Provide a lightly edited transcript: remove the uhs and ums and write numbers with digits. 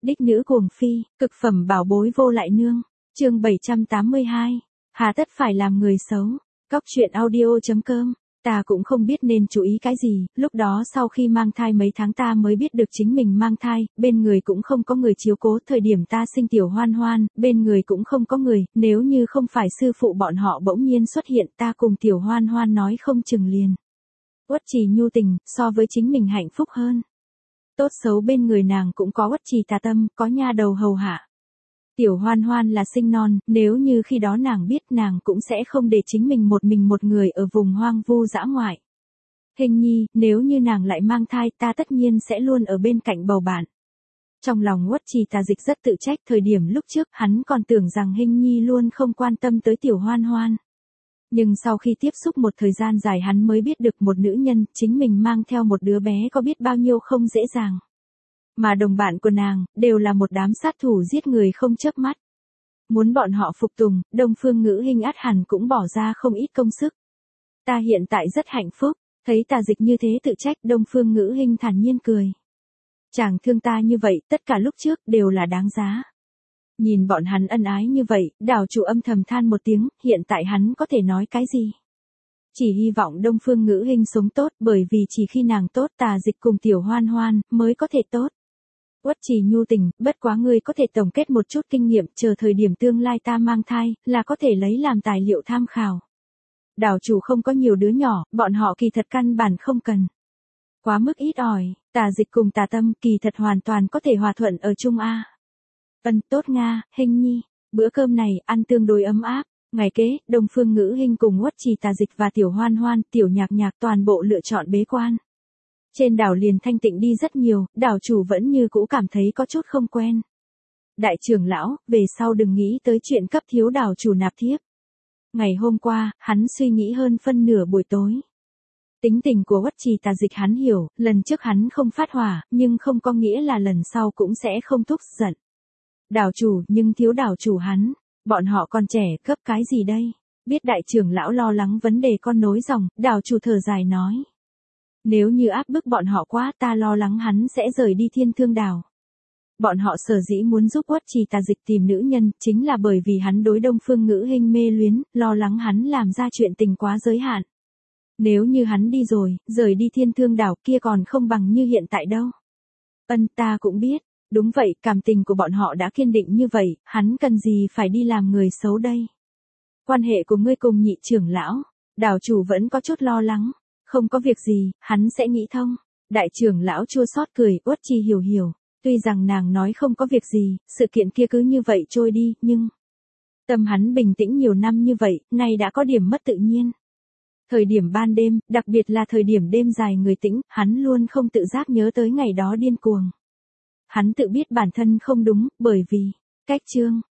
Đích nữ cuồng phi, cực phẩm bảo bối vô lại nương. Chương 782. Hà tất phải làm người xấu. Cóc truyện audio.com. Ta cũng không biết nên chú ý cái gì, lúc đó sau khi mang thai mấy tháng ta mới biết được chính mình mang thai, bên người cũng không có người chiếu cố, thời điểm ta sinh tiểu Hoan Hoan, bên người cũng không có người, nếu như không phải sư phụ bọn họ bỗng nhiên xuất hiện, ta cùng tiểu Hoan Hoan nói không chừng liền. Uất Trì nhu tình, so với chính mình hạnh phúc hơn. Tốt xấu bên người nàng cũng có Uất Trì tà tâm, có nha đầu hầu hạ. Tiểu Hoan Hoan là sinh non, nếu như khi đó nàng biết nàng cũng sẽ không để chính mình một người ở vùng hoang vu dã ngoại. Hình nhi, nếu như nàng lại mang thai ta tất nhiên sẽ luôn ở bên cạnh bầu bạn. Trong lòng Uất Trì Tà Dịch rất tự trách, thời điểm lúc trước hắn còn tưởng rằng Hình nhi luôn không quan tâm tới Tiểu Hoan Hoan. Nhưng sau khi tiếp xúc một thời gian dài hắn mới biết được một nữ nhân, chính mình mang theo một đứa bé có biết bao nhiêu không dễ dàng. Mà đồng bạn của nàng, đều là một đám sát thủ giết người không chớp mắt. Muốn bọn họ phục tùng, Đông Phương Ngữ Hinh ắt hẳn cũng bỏ ra không ít công sức. Ta hiện tại rất hạnh phúc, thấy Tà Dịch như thế tự trách, Đông Phương Ngữ Hinh thản nhiên cười. Chàng thương ta như vậy, tất cả lúc trước đều là đáng giá. Nhìn bọn hắn ân ái như vậy, đảo chủ âm thầm than một tiếng, hiện tại hắn có thể nói cái gì? Chỉ hy vọng Đông Phương Ngữ Hinh sống tốt, bởi vì chỉ khi nàng tốt Tà Dịch cùng Tiểu Hoan Hoan mới có thể tốt. Uất Trì nhu tình, bất quá ngươi có thể tổng kết một chút kinh nghiệm, chờ thời điểm tương lai ta mang thai, là có thể lấy làm tài liệu tham khảo. Đảo chủ không có nhiều đứa nhỏ, bọn họ kỳ thật căn bản không cần. Quá mức ít ỏi, Tà Dịch cùng Tà Tâm kỳ thật hoàn toàn có thể hòa thuận ở chung a. Tốt Nga, Hinh nhi, bữa cơm này ăn tương đối ấm áp. Ngày kế, Đông Phương Ngữ Hinh cùng Uất Trì Tà Dịch và Tiểu Hoan Hoan, Tiểu Nhạc Nhạc toàn bộ lựa chọn bế quan. Trên đảo liền thanh tịnh đi rất nhiều, đảo chủ vẫn như cũ cảm thấy có chút không quen. Đại trưởng lão, về sau đừng nghĩ tới chuyện cấp thiếu đảo chủ nạp thiếp. Ngày hôm qua, hắn suy nghĩ hơn phân nửa buổi tối. Tính tình của Uất Trì Tà Dịch hắn hiểu, lần trước hắn không phát hỏa, nhưng không có nghĩa là lần sau cũng sẽ không thúc giận. Đảo chủ, nhưng thiếu đảo chủ hắn, bọn họ còn trẻ, cấp cái gì đây? Biết đại trưởng lão lo lắng vấn đề con nối dòng, đảo chủ thở dài nói. Nếu như áp bức bọn họ quá, ta lo lắng hắn sẽ rời đi Thiên Thương Đảo. Bọn họ sở dĩ muốn giúp Uất Trì Tà Dịch tìm nữ nhân, chính là bởi vì hắn đối Đông Phương Ngữ Hinh mê luyến, lo lắng hắn làm ra chuyện tình quá giới hạn. Nếu như hắn đi rồi, rời đi Thiên Thương Đảo kia còn không bằng như hiện tại đâu. Ta cũng biết, đúng vậy, cảm tình của bọn họ đã kiên định như vậy, hắn cần gì phải đi làm người xấu đây. Quan hệ của ngươi cùng nhị trưởng lão, đảo chủ vẫn có chút lo lắng. Không có việc gì, hắn sẽ nghĩ thông. Đại trưởng lão chua xót cười, Uất Trì hiểu. Tuy rằng nàng nói không có việc gì, sự kiện kia cứ như vậy trôi đi, nhưng tâm hắn bình tĩnh nhiều năm như vậy, nay đã có điểm mất tự nhiên. Thời điểm ban đêm, đặc biệt là thời điểm đêm dài người tĩnh, hắn luôn không tự giác nhớ tới ngày đó điên cuồng. Hắn tự biết bản thân không đúng, bởi vì cách chương